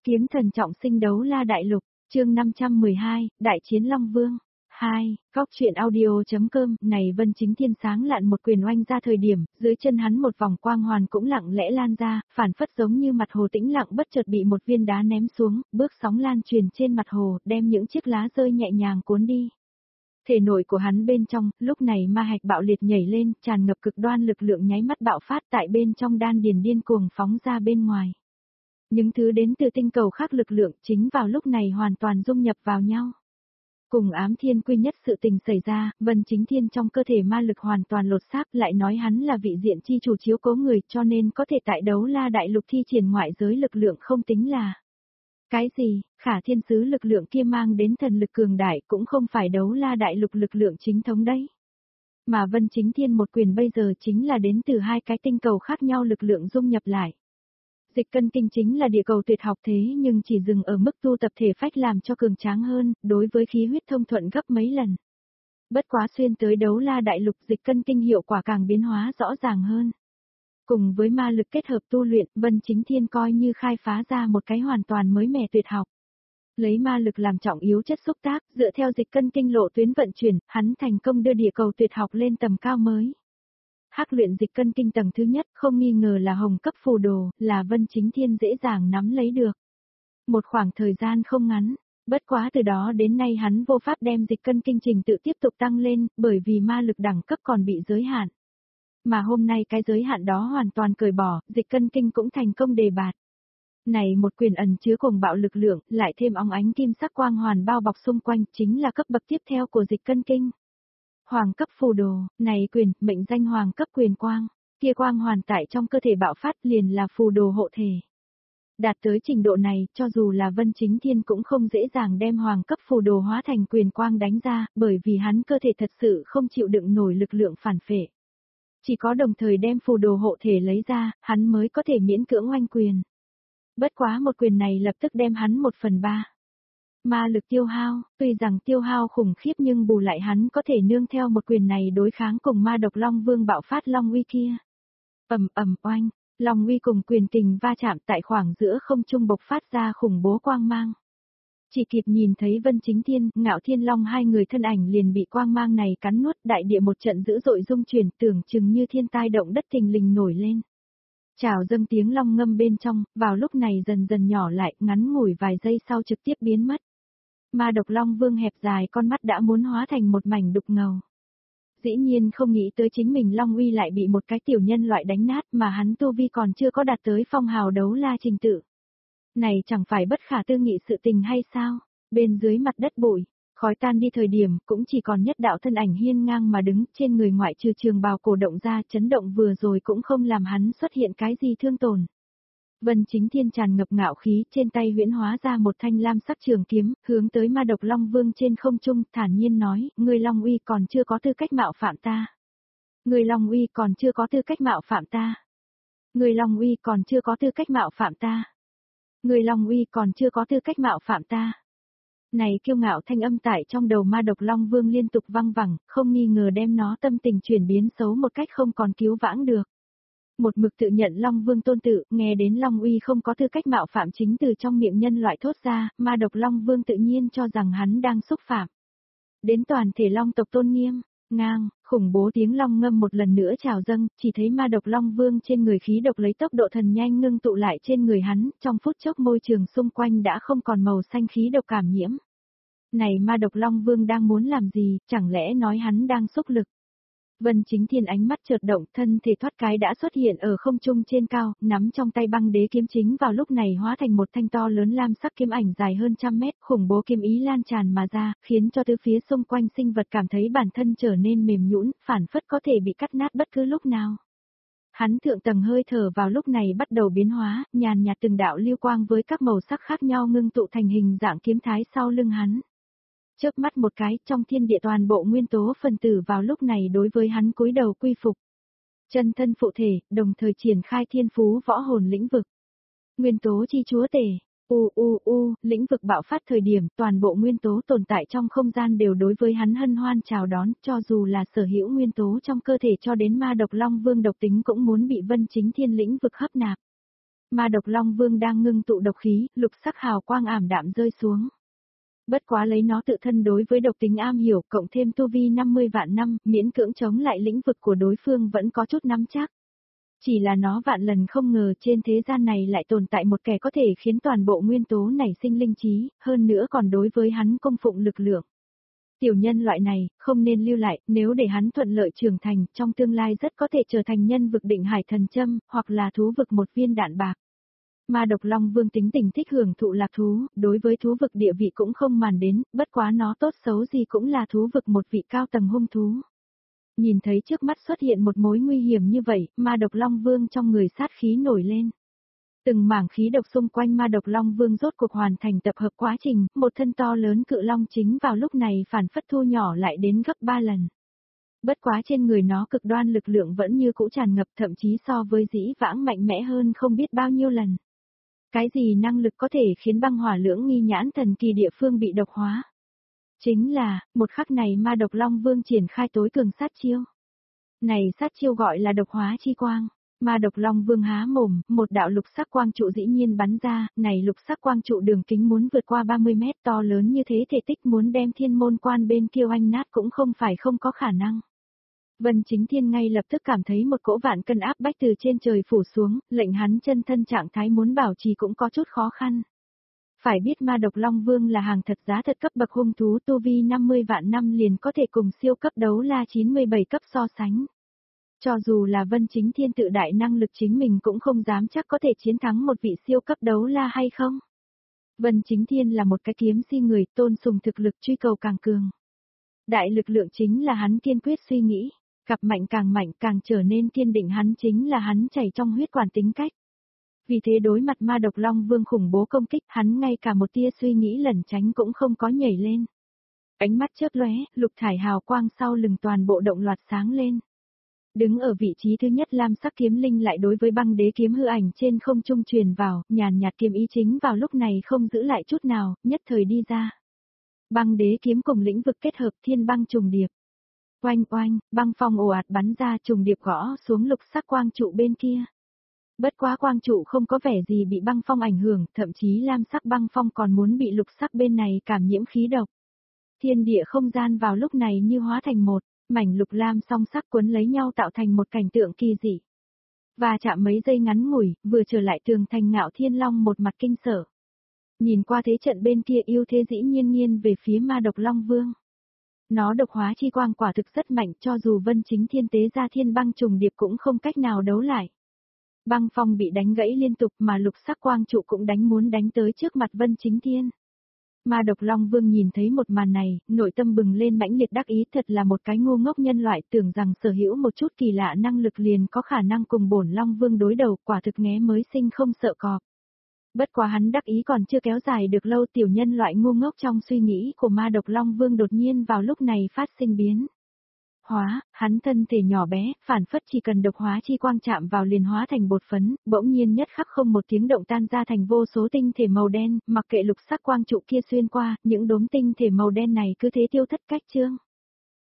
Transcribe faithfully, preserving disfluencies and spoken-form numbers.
Kiếm thần trọng sinh đấu la đại lục, chương năm trăm mười hai, Đại chiến Long Vương. hai, Góc truyện audio.com, này Vân Chính Thiên sáng lạn một quyền oanh ra thời điểm, dưới chân hắn một vòng quang hoàn cũng lặng lẽ lan ra, phản phất giống như mặt hồ tĩnh lặng bất chợt bị một viên đá ném xuống, bước sóng lan truyền trên mặt hồ, đem những chiếc lá rơi nhẹ nhàng cuốn đi. Thể nội của hắn bên trong, lúc này ma hạch bạo liệt nhảy lên, tràn ngập cực đoan lực lượng nháy mắt bạo phát tại bên trong đan điền điên cuồng phóng ra bên ngoài. Những thứ đến từ tinh cầu khác lực lượng chính vào lúc này hoàn toàn dung nhập vào nhau. Cùng ám thiên quy nhất sự tình xảy ra, Vân Chính Thiên trong cơ thể ma lực hoàn toàn lột xác, lại nói hắn là vị diện chi chủ chiếu cố người cho nên có thể tại đấu la đại lục thi triển ngoại giới lực lượng không tính là. Cái gì, khả thiên sứ lực lượng kia mang đến thần lực cường đại cũng không phải đấu la đại lục lực lượng chính thống đấy. Mà Vân Chính Thiên một quyền bây giờ chính là đến từ hai cái tinh cầu khác nhau lực lượng dung nhập lại. Dịch cân kinh chính là địa cầu tuyệt học thế nhưng chỉ dừng ở mức tu tập thể phách làm cho cường tráng hơn, đối với khí huyết thông thuận gấp mấy lần. Bất quá xuyên tới đấu la đại lục dịch cân kinh hiệu quả càng biến hóa rõ ràng hơn. Cùng với ma lực kết hợp tu luyện, Vân Chính Thiên coi như khai phá ra một cái hoàn toàn mới mẻ tuyệt học. Lấy ma lực làm trọng yếu chất xúc tác, dựa theo dịch cân kinh lộ tuyến vận chuyển, hắn thành công đưa địa cầu tuyệt học lên tầm cao mới. Hắc luyện dịch cân kinh tầng thứ nhất không nghi ngờ là hồng cấp phù đồ, là Vân Chính Thiên dễ dàng nắm lấy được. Một khoảng thời gian không ngắn, bất quá từ đó đến nay hắn vô pháp đem dịch cân kinh trình tự tiếp tục tăng lên, bởi vì ma lực đẳng cấp còn bị giới hạn. Mà hôm nay cái giới hạn đó hoàn toàn cởi bỏ, dịch cân kinh cũng thành công đề bạt. Này một quyền ẩn chứa cùng bạo lực lượng, lại thêm óng ánh kim sắc quang hoàn bao bọc xung quanh, chính là cấp bậc tiếp theo của dịch cân kinh. Hoàng cấp phù đồ, này quyền, mệnh danh hoàng cấp quyền quang, kia quang hoàn tại trong cơ thể bạo phát liền là phù đồ hộ thể. Đạt tới trình độ này, cho dù là Vân Chính Thiên cũng không dễ dàng đem hoàng cấp phù đồ hóa thành quyền quang đánh ra, bởi vì hắn cơ thể thật sự không chịu đựng nổi lực lượng phản phệ. Chỉ có đồng thời đem phù đồ hộ thể lấy ra, hắn mới có thể miễn cưỡng oanh quyền. Bất quá một quyền này lập tức đem hắn một phần ba. Ma lực tiêu hao, tuy rằng tiêu hao khủng khiếp nhưng bù lại hắn có thể nương theo một quyền này đối kháng cùng ma độc Long Vương bạo phát Long uy kia. Ầm ầm oanh, Long uy cùng quyền kình va chạm tại khoảng giữa không trung bộc phát ra khủng bố quang mang. Chỉ kịp nhìn thấy Vân Chính Thiên, Ngạo Thiên Long hai người thân ảnh liền bị quang mang này cắn nuốt, đại địa một trận dữ dội rung chuyển, tưởng chừng như thiên tai động đất thình lình nổi lên. Chào dâng tiếng long ngâm bên trong, vào lúc này dần dần nhỏ lại, ngắn ngủi vài giây sau trực tiếp biến mất. Ma độc Long Vương hẹp dài con mắt đã muốn hóa thành một mảnh đục ngầu. Dĩ nhiên không nghĩ tới chính mình Long uy lại bị một cái tiểu nhân loại đánh nát mà hắn tu vi còn chưa có đạt tới phong hào đấu la trình tự. Này chẳng phải bất khả tư nghị sự tình hay sao? Bên dưới mặt đất bụi, khói tan đi thời điểm cũng chỉ còn nhất đạo thân ảnh hiên ngang mà đứng trên người ngoại trừ trường bào cổ động ra chấn động vừa rồi cũng không làm hắn xuất hiện cái gì thương tổn. Vân Chính Thiên tràn ngập ngạo khí trên tay huyễn hóa ra một thanh lam sắc trường kiếm, hướng tới ma độc Long Vương trên không trung thản nhiên nói, ngươi Long uy còn chưa có tư cách mạo phạm ta. Ngươi Long uy còn chưa có tư cách mạo phạm ta. Ngươi Long uy còn chưa có tư cách mạo phạm ta. Ngươi Long uy còn chưa có tư cách mạo phạm ta. Này kiêu ngạo thanh âm tại trong đầu ma độc Long Vương liên tục vang vẳng, không nghi ngờ đem nó tâm tình chuyển biến xấu một cách không còn cứu vãng được. Một mực tự nhận Long Vương tôn tự, nghe đến Long uy không có tư cách mạo phạm chính từ trong miệng nhân loại thốt ra, ma độc Long Vương tự nhiên cho rằng hắn đang xúc phạm. Đến toàn thể Long tộc tôn nghiêm, ngang, khủng bố tiếng long ngâm một lần nữa trào dâng, chỉ thấy ma độc Long Vương trên người khí độc lấy tốc độ thần nhanh ngưng tụ lại trên người hắn, trong phút chốc môi trường xung quanh đã không còn màu xanh khí độc cảm nhiễm. Này ma độc Long Vương đang muốn làm gì, chẳng lẽ nói hắn đang xúc lực? Vân Chính Thiên ánh mắt chợt động, thân thể thoát cái đã xuất hiện ở không trung trên cao, nắm trong tay băng đế kiếm chính vào lúc này hóa thành một thanh to lớn lam sắc kiếm ảnh dài hơn trăm mét, khủng bố kiếm ý lan tràn mà ra, khiến cho tứ phía xung quanh sinh vật cảm thấy bản thân trở nên mềm nhũn, phản phất có thể bị cắt nát bất cứ lúc nào. Hắn thượng tầng hơi thở vào lúc này bắt đầu biến hóa, nhàn nhạt từng đạo lưu quang với các màu sắc khác nhau ngưng tụ thành hình dạng kiếm thái sau lưng hắn. Chớp mắt một cái, trong thiên địa toàn bộ nguyên tố phần tử vào lúc này đối với hắn cúi đầu quy phục. Chân thân phụ thể, đồng thời triển khai thiên phú võ hồn lĩnh vực. Nguyên tố chi chúa tể, u u u, lĩnh vực bạo phát thời điểm, toàn bộ nguyên tố tồn tại trong không gian đều đối với hắn hân hoan chào đón, cho dù là sở hữu nguyên tố trong cơ thể cho đến ma độc Long Vương độc tính cũng muốn bị Vân Chính Thiên lĩnh vực hấp nạp. Ma độc Long Vương đang ngưng tụ độc khí, lục sắc hào quang ảm đạm rơi xuống. Bất quá lấy nó tự thân đối với độc tính am hiểu, cộng thêm tu vi năm mươi vạn năm, miễn cưỡng chống lại lĩnh vực của đối phương vẫn có chút nắm chắc. Chỉ là nó vạn lần không ngờ trên thế gian này lại tồn tại một kẻ có thể khiến toàn bộ nguyên tố nảy sinh linh trí, hơn nữa còn đối với hắn cung phụng lực lượng. Tiểu nhân loại này, không nên lưu lại, nếu để hắn thuận lợi trưởng thành, trong tương lai rất có thể trở thành nhân vực định hải thần châm, hoặc là thú vực một viên đạn bạc. Ma độc Long Vương tính tình thích hưởng thụ lạc thú, đối với thú vực địa vị cũng không màn đến, bất quá nó tốt xấu gì cũng là thú vực một vị cao tầng hung thú. Nhìn thấy trước mắt xuất hiện một mối nguy hiểm như vậy, ma độc Long Vương trong người sát khí nổi lên. Từng mảng khí độc xung quanh ma độc Long Vương rốt cuộc hoàn thành tập hợp quá trình, một thân to lớn cự long chính vào lúc này phản phất thu nhỏ lại đến gấp ba lần. Bất quá trên người nó cực đoan lực lượng vẫn như cũ tràn ngập, thậm chí so với dĩ vãng mạnh mẽ hơn không biết bao nhiêu lần. Cái gì năng lực có thể khiến băng hỏa lưỡng nghi nhãn thần kỳ địa phương bị độc hóa? Chính là, một khắc này ma độc Long Vương triển khai tối cường sát chiêu. Này sát chiêu gọi là độc hóa chi quang. Ma độc Long Vương há mồm, một đạo lục sắc quang trụ dĩ nhiên bắn ra, này lục sắc quang trụ đường kính muốn vượt qua ba mươi mét, to lớn như thế thể tích muốn đem thiên môn quan bên kia oanh nát cũng không phải không có khả năng. Vân Chính Thiên ngay lập tức cảm thấy một cỗ vạn cân áp bách từ trên trời phủ xuống, lệnh hắn chân thân trạng thái muốn bảo trì cũng có chút khó khăn. Phải biết ma độc Long Vương là hàng thật giá thật cấp bậc hung thú, tu vi năm mươi vạn năm liền có thể cùng siêu cấp đấu la chín mươi bảy cấp so sánh. Cho dù là Vân Chính Thiên tự đại năng lực chính mình cũng không dám chắc có thể chiến thắng một vị siêu cấp đấu la hay không. Vân Chính Thiên là một cái kiếm si người, tôn sùng thực lực truy cầu càng cường. Đại lực lượng chính là hắn kiên quyết suy nghĩ, cặp mạnh càng mạnh càng trở nên kiên định, hắn chính là hắn chảy trong huyết quản tính cách. Vì thế đối mặt ma độc Long Vương khủng bố công kích, hắn ngay cả một tia suy nghĩ lẩn tránh cũng không có nhảy lên. Ánh mắt chớp lóe, lục thải hào quang sau lưng toàn bộ động loạt sáng lên. Đứng ở vị trí thứ nhất lam sắc kiếm linh lại đối với băng đế kiếm hư ảnh trên không trung truyền vào, nhàn nhạt kiếm ý chính vào lúc này không giữ lại chút nào, nhất thời đi ra. Băng đế kiếm cùng lĩnh vực kết hợp, thiên băng trùng điệp. Oanh oanh, băng phong ồ ạt bắn ra, trùng điệp gõ xuống lục sắc quang trụ bên kia. Bất quá quang trụ không có vẻ gì bị băng phong ảnh hưởng, thậm chí lam sắc băng phong còn muốn bị lục sắc bên này cảm nhiễm khí độc. Thiên địa không gian vào lúc này như hóa thành một mảnh lục lam song sắc cuốn lấy nhau tạo thành một cảnh tượng kỳ dị. Và chạm mấy giây ngắn ngủi, vừa trở lại tường thành Ngạo Thiên Long một mặt kinh sợ. Nhìn qua thế trận bên kia ưu thế dĩ nhiên nghiêng về phía ma độc Long Vương. Nó độc hóa chi quang quả thực rất mạnh, cho dù Vân Chính Thiên tế ra thiên băng trùng điệp cũng không cách nào đấu lại. Băng phong bị đánh gãy liên tục mà lục sắc quang trụ cũng đánh muốn đánh tới trước mặt Vân Chính Thiên. Ma độc Long Vương nhìn thấy một màn này, nội tâm bừng lên mãnh liệt đắc ý, thật là một cái ngu ngốc nhân loại, tưởng rằng sở hữu một chút kỳ lạ năng lực liền có khả năng cùng bổn Long Vương đối đầu, quả thực nghé mới sinh không sợ cọp. Bất quá hắn đắc ý còn chưa kéo dài được lâu, tiểu nhân loại ngu ngốc trong suy nghĩ của ma độc Long Vương đột nhiên vào lúc này phát sinh biến. Hóa, hắn thân thể nhỏ bé, phản phất chỉ cần độc hóa chi quang chạm vào liền hóa thành bột phấn, bỗng nhiên nhất khắc không một tiếng động tan ra thành vô số tinh thể màu đen, mặc kệ lục sắc quang trụ kia xuyên qua, những đốm tinh thể màu đen này cứ thế tiêu thất cách chương.